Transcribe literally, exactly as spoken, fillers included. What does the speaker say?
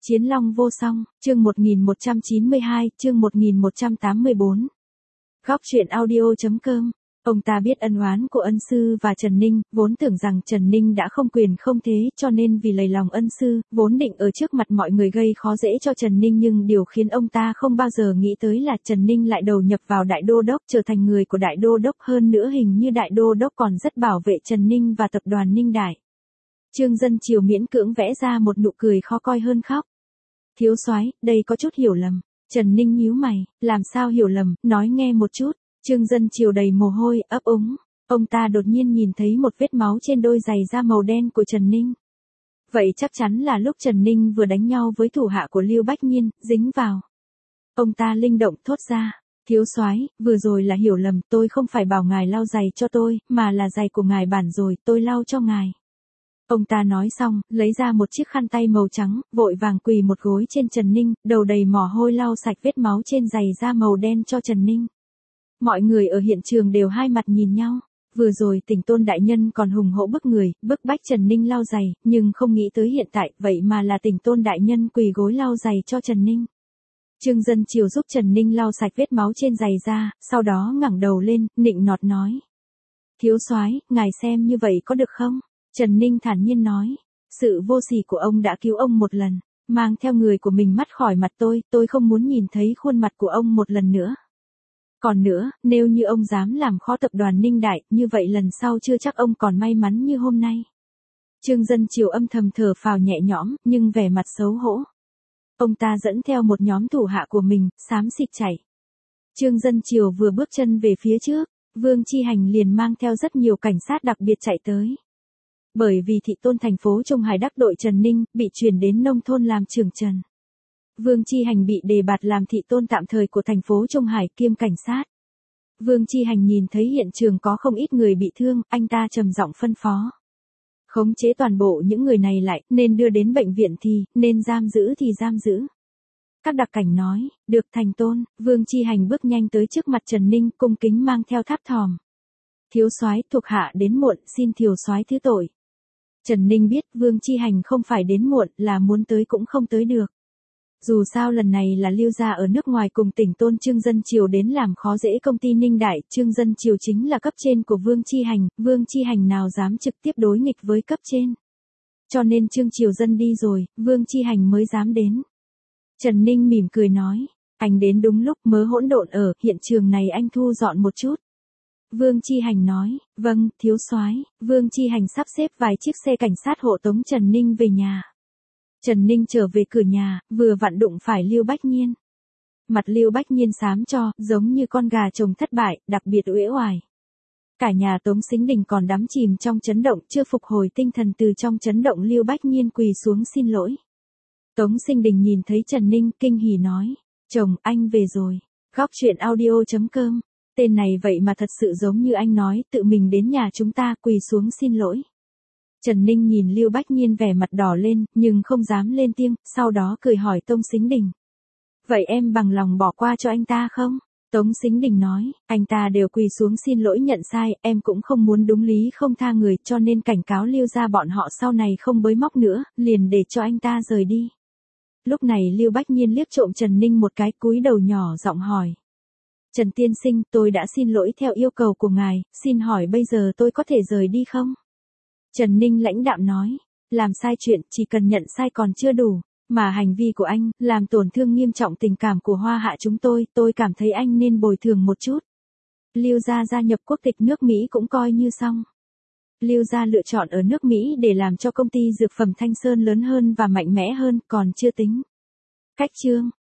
Chiến long vô song, chương một nghìn một trăm chín mươi hai, chương một nghìn một trăm tám mươi bốn. Góc truyện audio chấm com. Ông ta biết ân oán của ân sư và Trần Ninh, vốn tưởng rằng Trần Ninh đã không quyền không thế, cho nên vì lấy lòng ân sư, vốn định ở trước mặt mọi người gây khó dễ cho Trần Ninh, nhưng điều khiến ông ta không bao giờ nghĩ tới là Trần Ninh lại đầu nhập vào đại đô đốc, trở thành người của đại đô đốc, hơn nữa hình như đại đô đốc còn rất bảo vệ Trần Ninh và tập đoàn Ninh Đại. Trương Dân Triều miễn cưỡng vẽ ra một nụ cười khó coi hơn khóc. Thiếu soái, đây có chút hiểu lầm. Trần Ninh nhíu mày, làm sao hiểu lầm, nói nghe một chút. Trương Dân Triều đầy mồ hôi, ấp úng. Ông ta đột nhiên nhìn thấy một vết máu trên đôi giày da màu đen của Trần Ninh. Vậy chắc chắn là lúc Trần Ninh vừa đánh nhau với thủ hạ của Lưu Bách Nhiên, dính vào. Ông ta linh động thốt ra. Thiếu soái, vừa rồi là hiểu lầm, tôi không phải bảo ngài lau giày cho tôi, mà là giày của ngài bản rồi, tôi lau cho ngài. Ông ta nói xong, lấy ra một chiếc khăn tay màu trắng, vội vàng quỳ một gối trên Trần Ninh, đầu đầy mồ hôi lau sạch vết máu trên giày da màu đen cho Trần Ninh. Mọi người ở hiện trường đều hai mặt nhìn nhau. Vừa rồi Tỉnh Tôn đại nhân còn hùng hổ bức người, bức bách Trần Ninh lau giày, nhưng không nghĩ tới hiện tại, vậy mà là Tỉnh Tôn đại nhân quỳ gối lau giày cho Trần Ninh. Trương Dân Triều giúp Trần Ninh lau sạch vết máu trên giày da, sau đó ngẩng đầu lên, nịnh nọt nói: Thiếu soái, ngài xem như vậy có được không? Trần Ninh thản nhiên nói, sự vô sỉ của ông đã cứu ông một lần, mang theo người của mình mắt khỏi mặt tôi, tôi không muốn nhìn thấy khuôn mặt của ông một lần nữa. Còn nữa, nếu như ông dám làm khó tập đoàn Ninh Đại, như vậy lần sau chưa chắc ông còn may mắn như hôm nay. Trương Dân Triều âm thầm thở phào nhẹ nhõm, nhưng vẻ mặt xấu hổ. Ông ta dẫn theo một nhóm thủ hạ của mình, xám xịt chạy. Trương Dân Triều vừa bước chân về phía trước, Vương Chi Hành liền mang theo rất nhiều cảnh sát đặc biệt chạy tới. Bởi vì thị tôn thành phố Trung Hải đắc đội Trần Ninh, bị chuyển đến nông thôn làm trưởng trần. Vương Chi Hành bị đề bạt làm thị tôn tạm thời của thành phố Trung Hải kiêm cảnh sát. Vương Chi Hành nhìn thấy hiện trường có không ít người bị thương, anh ta trầm giọng phân phó. Khống chế toàn bộ những người này lại, nên đưa đến bệnh viện thì, nên giam giữ thì giam giữ. Các đặc cảnh nói, được thành tôn, Vương Chi Hành bước nhanh tới trước mặt Trần Ninh, cung kính mang theo tháp thòm. Thiếu soái, thuộc hạ đến muộn, xin thiếu soái thứ tội. Trần Ninh biết Vương Chi Hành không phải đến muộn, là muốn tới cũng không tới được. Dù sao lần này là Lưu gia ở nước ngoài cùng Tỉnh Tôn Trương Dân Triều đến làm khó dễ công ty Ninh Đại, Trương Dân Triều chính là cấp trên của Vương Chi Hành, Vương Chi Hành nào dám trực tiếp đối nghịch với cấp trên. Cho nên Trương Triều Dân đi rồi, Vương Chi Hành mới dám đến. Trần Ninh mỉm cười nói, anh đến đúng lúc, mớ hỗn độn ở, hiện trường này anh thu dọn một chút. Vương Chi Hành nói, vâng, thiếu soái. Vương Chi Hành sắp xếp vài chiếc xe cảnh sát hộ tống Trần Ninh về nhà. Trần Ninh trở về cửa nhà, vừa vặn đụng phải Lưu Bách Nhiên. Mặt Lưu Bách Nhiên xám cho, giống như con gà trồng thất bại, đặc biệt uể oải. Cả nhà Tống Sính Đình còn đắm chìm trong chấn động, chưa phục hồi tinh thần từ trong chấn động. Lưu Bách Nhiên quỳ xuống xin lỗi. Tống Sính Đình nhìn thấy Trần Ninh, kinh hỉ nói, chồng, anh về rồi. Góc truyện audio chấm com. Tên này vậy mà thật sự giống như anh nói, tự mình đến nhà chúng ta, quỳ xuống xin lỗi. Trần Ninh nhìn Lưu Bách Nhiên vẻ mặt đỏ lên, nhưng không dám lên tiếng, sau đó cười hỏi Tống Sính Đình. Vậy em bằng lòng bỏ qua cho anh ta không? Tống Sính Đình nói, anh ta đều quỳ xuống xin lỗi nhận sai, em cũng không muốn đúng lý không tha người, cho nên cảnh cáo Lưu gia bọn họ sau này không bới móc nữa, liền để cho anh ta rời đi. Lúc này Lưu Bách Nhiên liếc trộm Trần Ninh một cái, cúi đầu nhỏ giọng hỏi. Trần tiên sinh, tôi đã xin lỗi theo yêu cầu của ngài, xin hỏi bây giờ tôi có thể rời đi không? Trần Ninh lãnh đạm nói, làm sai chuyện, chỉ cần nhận sai còn chưa đủ, mà hành vi của anh, làm tổn thương nghiêm trọng tình cảm của Hoa Hạ chúng tôi, tôi cảm thấy anh nên bồi thường một chút. Lưu gia gia nhập quốc tịch nước Mỹ cũng coi như xong. Lưu gia lựa chọn ở nước Mỹ để làm cho công ty dược phẩm Thanh Sơn lớn hơn và mạnh mẽ hơn, còn chưa tính. Cách chương.